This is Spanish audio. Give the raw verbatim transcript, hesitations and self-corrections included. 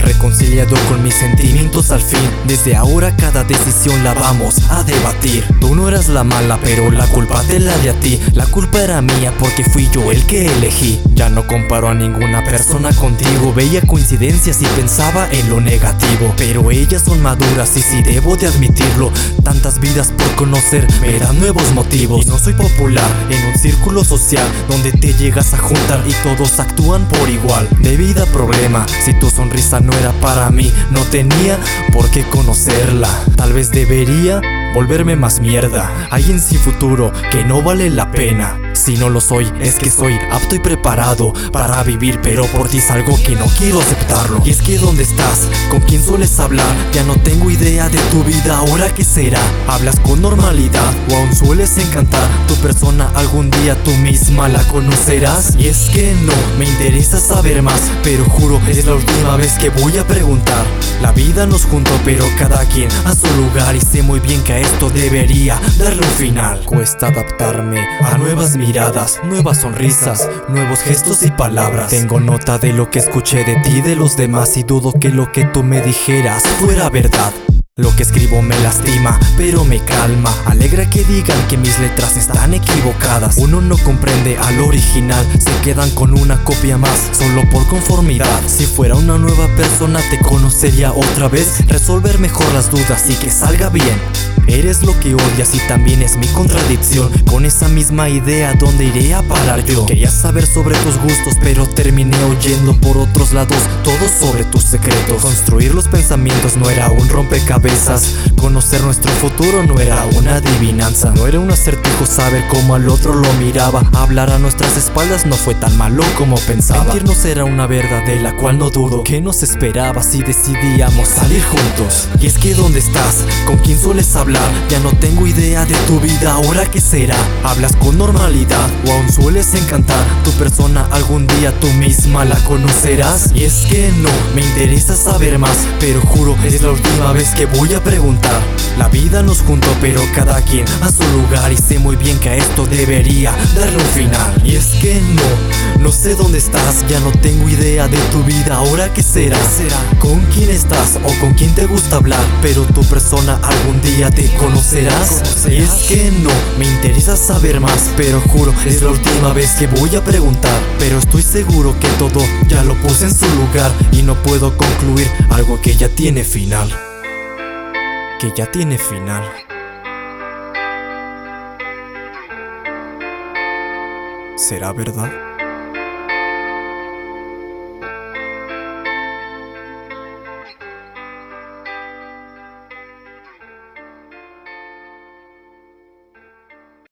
reconciliado con mis sentimientos al fin. Desde ahora cada decisión la vamos a debatir. Tú no eras la mala, pero la culpa te la di a ti. La culpa era mía porque fui yo el que elegí. Ya no comparo a ninguna persona contigo. Veía coincidencias y pensaba en lo negativo, pero ellas son maduras y sí debo de admitirlo. Tantas vidas por conocer me dan nuevos motivos. Y no soy popular en un círculo social donde te llegas a juntar y todos actúan por igual. De vida problema, si tu sonrisa no era para mí, no tenía por qué conocerla. Tal vez debería volverme más mierda, alguien sin futuro que no vale la pena. Si no lo soy, es que soy apto y preparado para vivir, pero por ti es algo que no quiero aceptarlo. Y es que ¿dónde estás? ¿Con quién sueles hablar? Ya no tengo idea de tu vida, ¿ahora qué será? ¿Hablas con normalidad o aún sueles encantar? Tu persona algún día tú misma la conocerás. Y es que no me interesa saber más, pero juro es la última vez que voy a preguntar. La vida nos juntó, pero cada quien a su lugar, y sé muy bien que a esto debería darle un final. Cuesta adaptarme a nuevas miradas, nuevas sonrisas, nuevos gestos y palabras. Tengo nota de lo que escuché de ti y de los demás, y dudo que lo que tú me dijeras fuera verdad. Lo que escribo me lastima, pero me calma. Alegra que digan que mis letras están equivocadas. Uno no comprende al original, se quedan con una copia más, solo por conformidad. Si fuera una nueva persona te conocería otra vez, resolver mejor las dudas y que salga bien. Eres lo que odias y también es mi contradicción. Con esa misma idea, ¿dónde iré a parar yo? Quería saber sobre tus gustos, pero terminé oyendo por otros lados todo sobre tus secretos. Construir los pensamientos no era un rompecabezas. Conocer nuestro futuro no era una adivinanza. No era un acertijo saber cómo al otro lo miraba. Hablar a nuestras espaldas no fue tan malo como pensaba. Mentirnos era una verdad de la cual no dudo. ¿Qué nos esperaba si decidíamos salir juntos? Y es que ¿dónde estás? ¿Con quién sueles hablar? Ya no tengo idea de tu vida, ¿ahora qué será? ¿Hablas con normalidad o aún sueles encantar? Tu persona algún día tú misma la conocerás. Y es que no me interesa saber más, pero juro es la última vez que voy a preguntar. La vida nos juntó, pero cada quien a su lugar, y sé muy bien que a esto debería darle un final. Y es que no, no sé dónde estás, ya no tengo idea de tu vida, ¿ahora qué será? ¿Con quién estás o con quién te gusta hablar? Pero tu persona algún día te conocerás. Y es que no me interesa saber más, pero juro es la última vez que voy a preguntar. Pero estoy seguro que todo ya lo puse en su lugar, y no puedo concluir algo que ya tiene final. Que ya tiene final. ¿Será verdad?